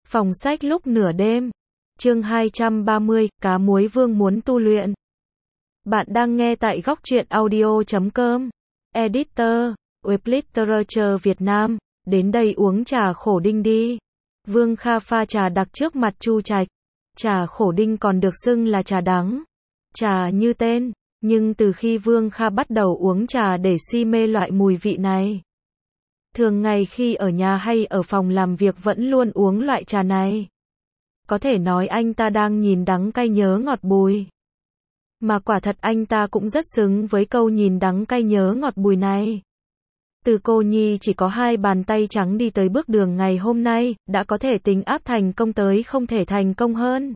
Phòng sách lúc nửa đêm. Chương 230, Cá muối vương muốn tu luyện. Bạn đang nghe tại góc truyện audio.com. Editor, Web Literature Việt Nam. Đến đây uống trà khổ đinh đi. Vương Kha pha trà đặc trước mặt Chu Trạch. Trà khổ đinh còn được xưng là trà đắng. Trà như tên, nhưng từ khi Vương Kha bắt đầu uống trà để si mê loại mùi vị này. Thường ngày khi ở nhà hay ở phòng làm việc vẫn luôn uống loại trà này. Có thể nói anh ta đang nhìn đắng cay nhớ ngọt bùi. Mà quả thật anh ta cũng rất xứng với câu nhìn đắng cay nhớ ngọt bùi này. Từ cô nhi chỉ có 2 bàn tay trắng đi tới bước đường ngày hôm nay, đã có thể tính áp thành công tới không thể thành công hơn.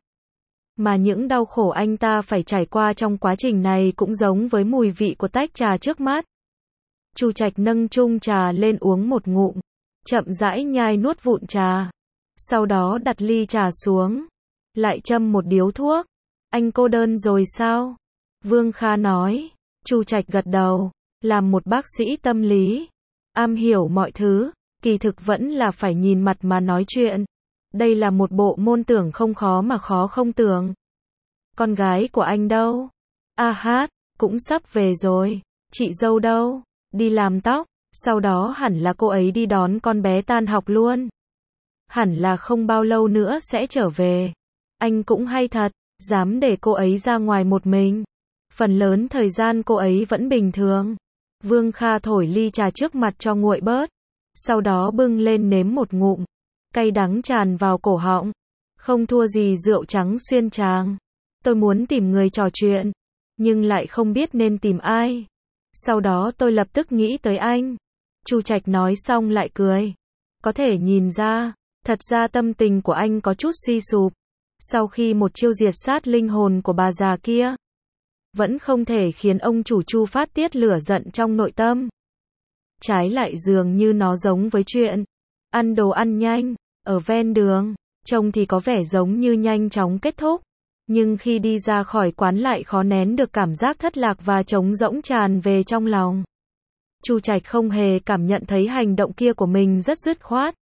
Mà những đau khổ anh ta phải trải qua trong quá trình này cũng giống với mùi vị của tách trà trước mắt. Chu Trạch nâng chung trà lên uống một ngụm, chậm rãi nhai nuốt vụn trà. Sau đó đặt ly trà xuống, lại châm một điếu thuốc. Anh cô đơn rồi sao? Vương Kha nói. Chu Trạch gật đầu, làm một bác sĩ tâm lý, am hiểu mọi thứ, kỳ thực vẫn là phải nhìn mặt mà nói chuyện. Đây là một bộ môn tưởng không khó mà khó không tưởng. Con gái của anh đâu? A Hát, cũng sắp về rồi. Chị dâu đâu? Đi làm tóc, sau đó hẳn là cô ấy đi đón con bé tan học luôn. Hẳn là không bao lâu nữa sẽ trở về. Anh cũng hay thật, dám để cô ấy ra ngoài một mình. Phần lớn thời gian cô ấy vẫn bình thường. Vương Kha thổi ly trà trước mặt cho nguội bớt. Sau đó bưng lên nếm một ngụm. Cay đắng tràn vào cổ họng. Không thua gì rượu trắng xuyên tràng. Tôi muốn tìm người trò chuyện, nhưng lại không biết nên tìm ai. Sau đó tôi lập tức nghĩ tới anh. Chu Trạch nói xong lại cười. Có thể nhìn ra, thật ra tâm tình của anh có chút suy sụp. Sau khi một chiêu diệt sát linh hồn của bà già kia, vẫn không thể khiến ông chủ Chu phát tiết lửa giận trong nội tâm. Trái lại dường như nó giống với chuyện ăn đồ ăn nhanh, ở ven đường, trông thì có vẻ giống như nhanh chóng kết thúc. Nhưng khi đi ra khỏi quán lại khó nén được cảm giác thất lạc và trống rỗng tràn về trong lòng. Chu Trạch không hề cảm nhận thấy hành động kia của mình rất dứt khoát,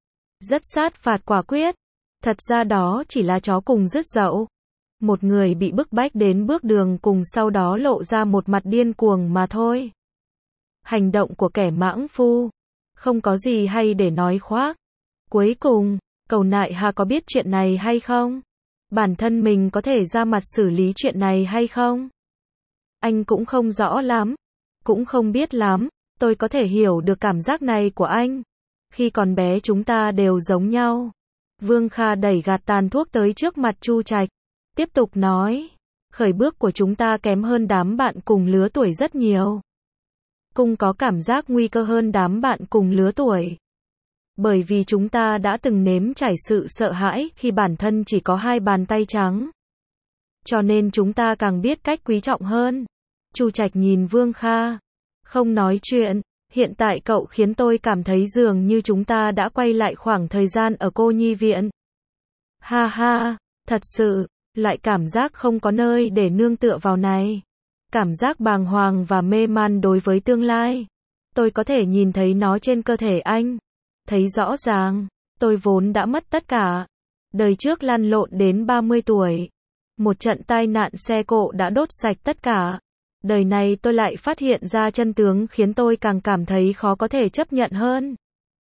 rất sát phạt quả quyết. Thật ra đó chỉ là chó cùng rứt dậu. Một người bị bức bách đến bước đường cùng sau đó lộ ra một mặt điên cuồng mà thôi. Hành động của kẻ mãng phu. Không có gì hay để nói khoác. Cuối cùng, cậu nại hà có biết chuyện này hay không? Bản thân mình có thể ra mặt xử lý chuyện này hay không? Anh cũng không rõ lắm. Cũng không biết lắm. Tôi có thể hiểu được cảm giác này của anh. Khi còn bé chúng ta đều giống nhau. Vương Kha đẩy gạt tàn thuốc tới trước mặt Chu Trạch. Tiếp tục nói. Khởi bước của chúng ta kém hơn đám bạn cùng lứa tuổi rất nhiều. Cũng có cảm giác nguy cơ hơn đám bạn cùng lứa tuổi. Bởi vì chúng ta đã từng nếm trải sự sợ hãi khi bản thân chỉ có 2 bàn tay trắng. Cho nên chúng ta càng biết cách quý trọng hơn. Chu Trạch nhìn Vương Kha. Không nói chuyện. Hiện tại cậu khiến tôi cảm thấy dường như chúng ta đã quay lại khoảng thời gian ở cô nhi viện. Ha ha, thật sự, loại cảm giác không có nơi để nương tựa vào này. Cảm giác bàng hoàng và mê man đối với tương lai. Tôi có thể nhìn thấy nó trên cơ thể anh. Thấy rõ ràng, tôi vốn đã mất tất cả. Đời trước lăn lộn đến 30 tuổi. Một trận tai nạn xe cộ đã đốt sạch tất cả. Đời này tôi lại phát hiện ra chân tướng khiến tôi càng cảm thấy khó có thể chấp nhận hơn.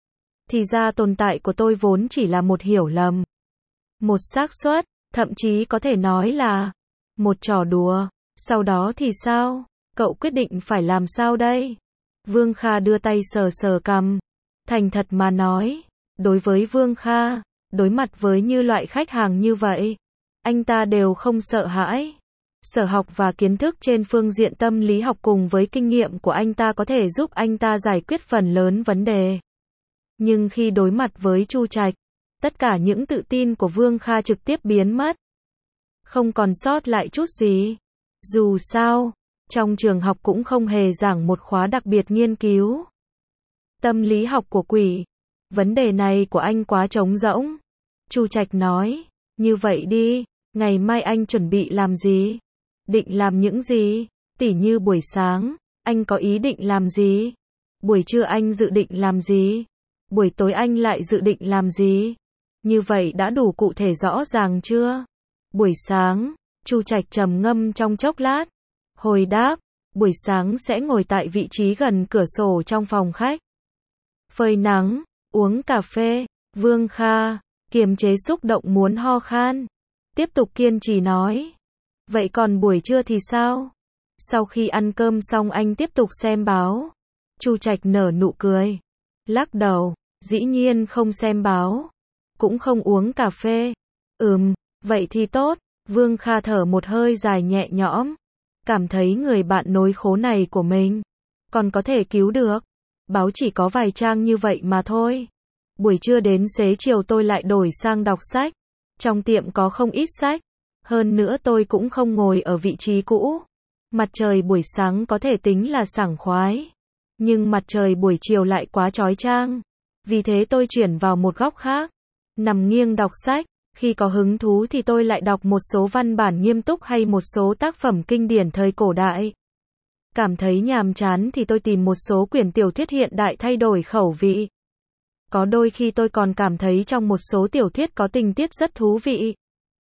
Thì ra tồn tại của tôi vốn chỉ là một hiểu lầm. Một xác suất, thậm chí có thể nói là một trò đùa. Sau đó thì sao? Cậu quyết định phải làm sao đây? Vương Kha đưa tay sờ sờ cằm. Thành thật mà nói, đối với Vương Kha, đối mặt với như loại khách hàng như vậy, anh ta đều không sợ hãi. Sở học và kiến thức trên phương diện tâm lý học cùng với kinh nghiệm của anh ta có thể giúp anh ta giải quyết phần lớn vấn đề. Nhưng khi đối mặt với Chu Trạch, tất cả những tự tin của Vương Kha trực tiếp biến mất. Không còn sót lại chút gì. Dù sao, trong trường học cũng không hề giảng một khóa đặc biệt nghiên cứu tâm lý học của quỷ. Vấn đề này của anh quá trống rỗng. Chu Trạch nói, như vậy đi, ngày mai anh chuẩn bị làm gì? Định làm những gì? Tỉ như buổi sáng, anh có ý định làm gì? Buổi trưa anh dự định làm gì? Buổi tối anh lại dự định làm gì? Như vậy đã đủ cụ thể rõ ràng chưa? Buổi sáng, Chu Trạch trầm ngâm trong chốc lát. Hồi đáp, buổi sáng sẽ ngồi tại vị trí gần cửa sổ trong phòng khách. Phơi nắng, uống cà phê. Vương Kha kiềm chế xúc động muốn ho khan. Tiếp tục kiên trì nói. Vậy còn buổi trưa thì sao? Sau khi ăn cơm xong anh tiếp tục xem báo. Chu Trạch nở nụ cười. Lắc đầu, dĩ nhiên không xem báo. Cũng không uống cà phê. Vậy thì tốt. Vương Kha thở một hơi dài nhẹ nhõm. Cảm thấy người bạn nối khố này của mình còn có thể cứu được. Báo chỉ có vài trang như vậy mà thôi. Buổi trưa đến xế chiều tôi lại đổi sang đọc sách. Trong tiệm có không ít sách. Hơn nữa tôi cũng không ngồi ở vị trí cũ. Mặt trời buổi sáng có thể tính là sảng khoái. Nhưng mặt trời buổi chiều lại quá chói chang. Vì thế tôi chuyển vào một góc khác. Nằm nghiêng đọc sách. Khi có hứng thú thì tôi lại đọc một số văn bản nghiêm túc hay một số tác phẩm kinh điển thời cổ đại. Cảm thấy nhàm chán thì tôi tìm một số quyển tiểu thuyết hiện đại thay đổi khẩu vị. Có đôi khi tôi còn cảm thấy trong một số tiểu thuyết có tình tiết rất thú vị.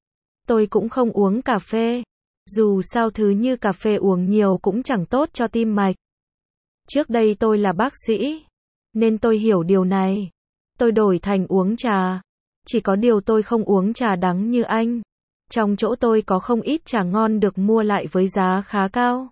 Tôi cũng không uống cà phê. Dù sao thứ như cà phê uống nhiều cũng chẳng tốt cho tim mạch. Trước đây tôi là bác sĩ, nên tôi hiểu điều này. Tôi đổi thành uống trà. Chỉ có điều tôi không uống trà đắng như anh. Trong chỗ tôi có không ít trà ngon được mua lại với giá khá cao.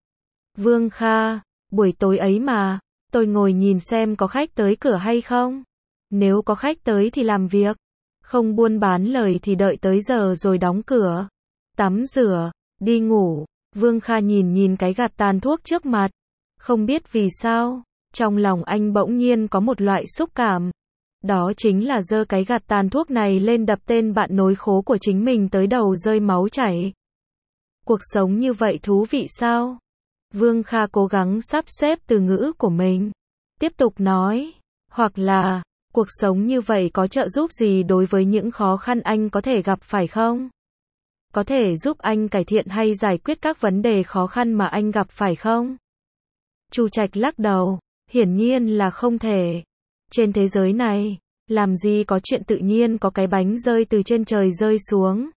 Vương Kha, buổi tối ấy mà, tôi ngồi nhìn xem có khách tới cửa hay không. Nếu có khách tới thì làm việc. Không buôn bán lời thì đợi tới giờ rồi đóng cửa. Tắm rửa, đi ngủ. Vương Kha nhìn cái gạt tàn thuốc trước mặt. Không biết vì sao, trong lòng anh bỗng nhiên có một loại xúc cảm. Đó chính là giơ cái gạt tàn thuốc này lên đập tên bạn nối khố của chính mình tới đầu rơi máu chảy. Cuộc sống như vậy thú vị sao? Vương Kha cố gắng sắp xếp từ ngữ của mình. Tiếp tục nói. Hoặc là, cuộc sống như vậy có trợ giúp gì đối với những khó khăn anh có thể gặp phải không? Có thể giúp anh cải thiện hay giải quyết các vấn đề khó khăn mà anh gặp phải không? Chu Trạch lắc đầu. Hiển nhiên là không thể. Trên thế giới này, làm gì có chuyện tự nhiên có cái bánh rơi từ trên trời rơi xuống.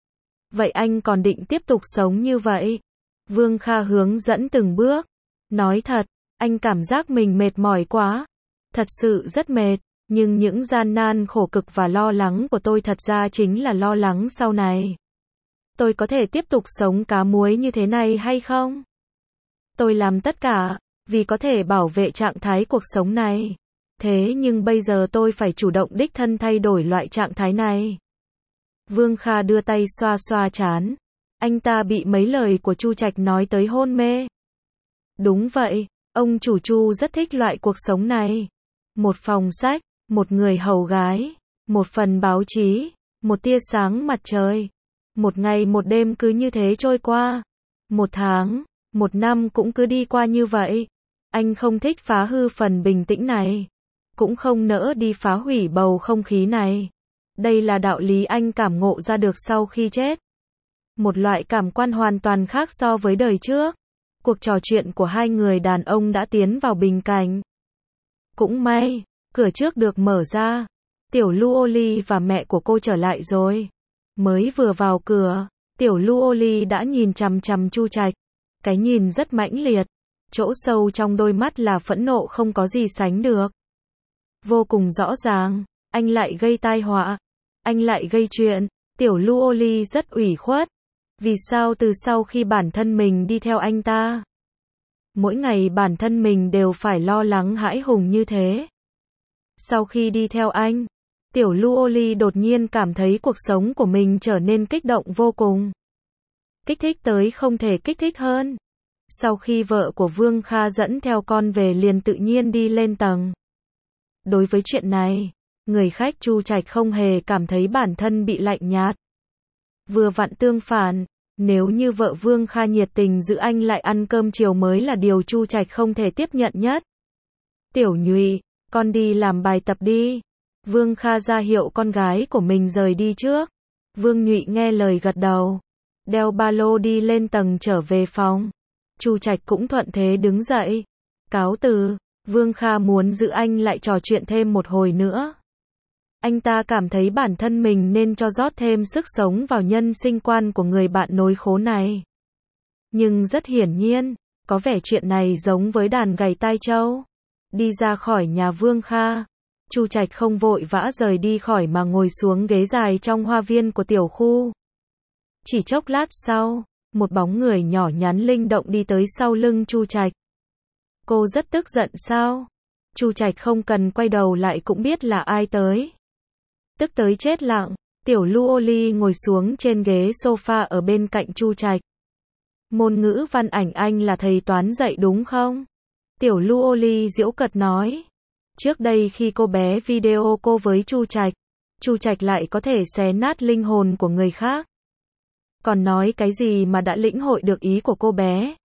Vậy anh còn định tiếp tục sống như vậy? Vương Kha hướng dẫn từng bước. Nói thật, anh cảm giác mình mệt mỏi quá. Thật sự rất mệt, nhưng những gian nan khổ cực và lo lắng của tôi thật ra chính là lo lắng sau này. Tôi có thể tiếp tục sống cá muối như thế này hay không? Tôi làm tất cả, vì có thể bảo vệ trạng thái cuộc sống này. Thế nhưng bây giờ tôi phải chủ động đích thân thay đổi loại trạng thái này. Vương Kha đưa tay xoa xoa trán. Anh ta bị mấy lời của Chu Trạch nói tới hôn mê. Đúng vậy, ông chủ Chu rất thích loại cuộc sống này. Một phòng sách, một người hầu gái, một phần báo chí, một tia sáng mặt trời. Một ngày một đêm cứ như thế trôi qua. Một tháng, một năm cũng cứ đi qua như vậy. Anh không thích phá hư phần bình tĩnh này. Cũng không nỡ đi phá hủy bầu không khí này. Đây là đạo lý anh cảm ngộ ra được sau khi chết. Một loại cảm quan hoàn toàn khác so với đời trước. Cuộc trò chuyện của hai người đàn ông đã tiến vào bình cảnh. Cũng may, cửa trước được mở ra. Tiểu Luoli và mẹ của cô trở lại rồi. Mới vừa vào cửa, Tiểu Luoli đã nhìn chằm chằm Chu Trạch. Cái nhìn rất mãnh liệt. Chỗ sâu trong đôi mắt là phẫn nộ không có gì sánh được. Vô cùng rõ ràng, anh lại gây tai họa. Anh lại gây chuyện. Tiểu Luoli rất ủy khuất. Vì sao từ sau khi bản thân mình đi theo anh ta, mỗi ngày bản thân mình đều phải lo lắng hãi hùng như thế? Sau khi đi theo anh, Tiểu Luoli đột nhiên cảm thấy cuộc sống của mình trở nên kích động vô cùng. Kích thích tới không thể kích thích hơn. Sau khi vợ của Vương Kha dẫn theo con về liền tự nhiên đi lên tầng. Đối với chuyện này, người khách Chu Trạch không hề cảm thấy bản thân bị lạnh nhạt. Vừa vặn tương phản, nếu như vợ Vương Kha nhiệt tình giữ anh lại ăn cơm chiều mới là điều Chu Trạch không thể tiếp nhận nhất. Tiểu Nhụy, con đi làm bài tập đi. Vương Kha ra hiệu con gái của mình rời đi trước. Vương Nhụy nghe lời gật đầu. Đeo ba lô đi lên tầng trở về phòng. Chu Trạch cũng thuận thế đứng dậy. Cáo từ. Vương Kha muốn giữ anh lại trò chuyện thêm một hồi nữa. Anh ta cảm thấy bản thân mình nên cho rót thêm sức sống vào nhân sinh quan của người bạn nối khố này. Nhưng rất hiển nhiên, có vẻ chuyện này giống với đàn gảy tai trâu. Đi ra khỏi nhà Vương Kha, Chu Trạch không vội vã rời đi khỏi mà ngồi xuống ghế dài trong hoa viên của tiểu khu. Chỉ chốc lát sau, một bóng người nhỏ nhắn linh động đi tới sau lưng Chu Trạch. Cô rất tức giận sao? Chu Trạch không cần quay đầu lại cũng biết là ai tới. Tức tới chết lặng, Tiểu Lưu Ly ngồi xuống trên ghế sofa ở bên cạnh Chu Trạch. Môn ngữ văn ảnh anh là thầy toán dạy đúng không? Tiểu Lưu Ly giễu cợt nói. Trước đây khi cô bé video cô với Chu Trạch lại có thể xé nát linh hồn của người khác. Còn nói cái gì mà đã lĩnh hội được ý của cô bé?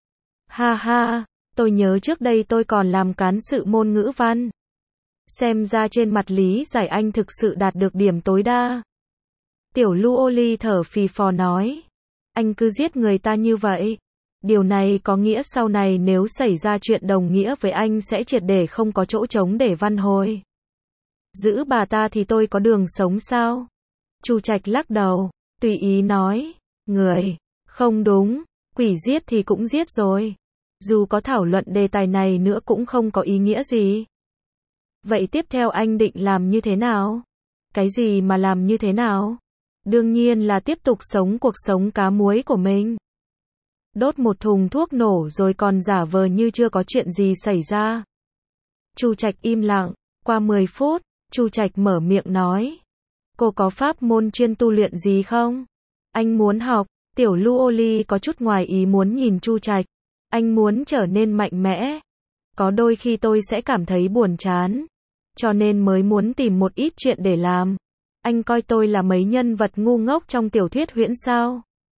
Ha ha, tôi nhớ trước đây tôi còn làm cán sự môn ngữ văn. Xem ra trên mặt lý giải anh thực sự đạt được điểm tối đa. Tiểu Lưu Ly thở phì phò nói. Anh cứ giết người ta như vậy. Điều này có nghĩa sau này nếu xảy ra chuyện đồng nghĩa với anh sẽ triệt để không có chỗ trống để văn hồi. Giữ bà ta thì tôi có đường sống sao? Chu Trạch lắc đầu, tùy ý nói. Người, không đúng, quỷ giết thì cũng giết rồi. Dù có thảo luận đề tài này nữa cũng không có ý nghĩa gì. Vậy tiếp theo anh định làm như thế nào? Cái gì mà làm như thế nào? Đương nhiên là tiếp tục sống cuộc sống cá muối của mình. Đốt một thùng thuốc nổ rồi còn giả vờ như chưa có chuyện gì xảy ra. Chu Trạch im lặng, qua 10 phút, Chu Trạch mở miệng nói. Cô có pháp môn chuyên tu luyện gì không? Anh muốn học. Tiểu Lưu Ly có chút ngoài ý muốn nhìn Chu Trạch. Anh muốn trở nên mạnh mẽ. Có đôi khi tôi sẽ cảm thấy buồn chán. Cho nên mới muốn tìm một ít chuyện để làm. Anh coi tôi là mấy nhân vật ngu ngốc trong tiểu thuyết huyễn sao?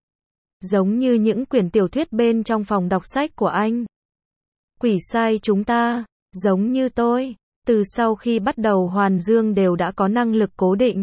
Giống như những quyển tiểu thuyết bên trong phòng đọc sách của anh. Quỷ sai chúng ta, giống như tôi, từ sau khi bắt đầu hoàn dương đều đã có năng lực cố định.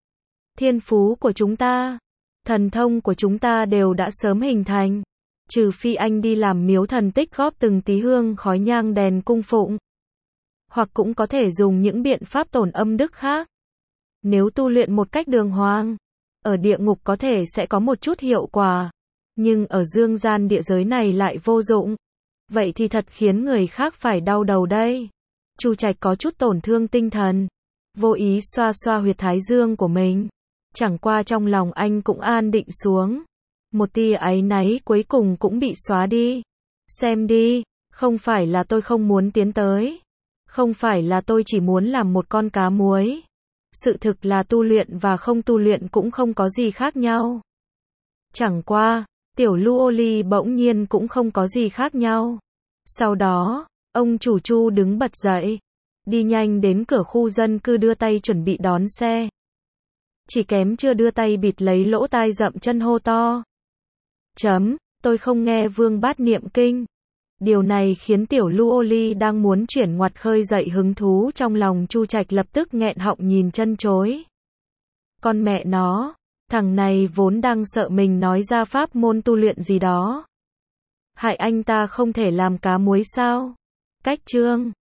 Thiên phú của chúng ta, thần thông của chúng ta đều đã sớm hình thành. Trừ phi anh đi làm miếu thần tích góp từng tí hương khói nhang đèn cung phụng. Hoặc cũng có thể dùng những biện pháp tổn âm đức khác. Nếu tu luyện một cách đường hoàng, ở địa ngục có thể sẽ có một chút hiệu quả. Nhưng ở dương gian địa giới này lại vô dụng. Vậy thì thật khiến người khác phải đau đầu đây. Chu Trạch có chút tổn thương tinh thần. Vô ý xoa xoa huyệt thái dương của mình. Chẳng qua trong lòng anh cũng an định xuống. Một tia áy náy cuối cùng cũng bị xóa đi. Xem đi, không phải là tôi không muốn tiến tới. Không phải là tôi chỉ muốn làm một con cá muối. Sự thực là tu luyện và không tu luyện cũng không có gì khác nhau. Chẳng qua, Tiểu Lưu Ly bỗng nhiên cũng không có gì khác nhau. Sau đó, ông chủ Chu đứng bật dậy. Đi nhanh đến cửa khu dân cư đưa tay chuẩn bị đón xe. Chỉ kém chưa đưa tay bịt lấy lỗ tai dậm chân hô to. Tôi không nghe Vương Bát niệm kinh. Điều này khiến Tiểu Lưu Ly đang muốn chuyển ngoặt khơi dậy hứng thú trong lòng Chu Trạch lập tức nghẹn họng nhìn chân chối. Con mẹ nó, thằng này vốn đang sợ mình nói ra pháp môn tu luyện gì đó. Hại anh ta không thể làm cá muối sao? Cách chương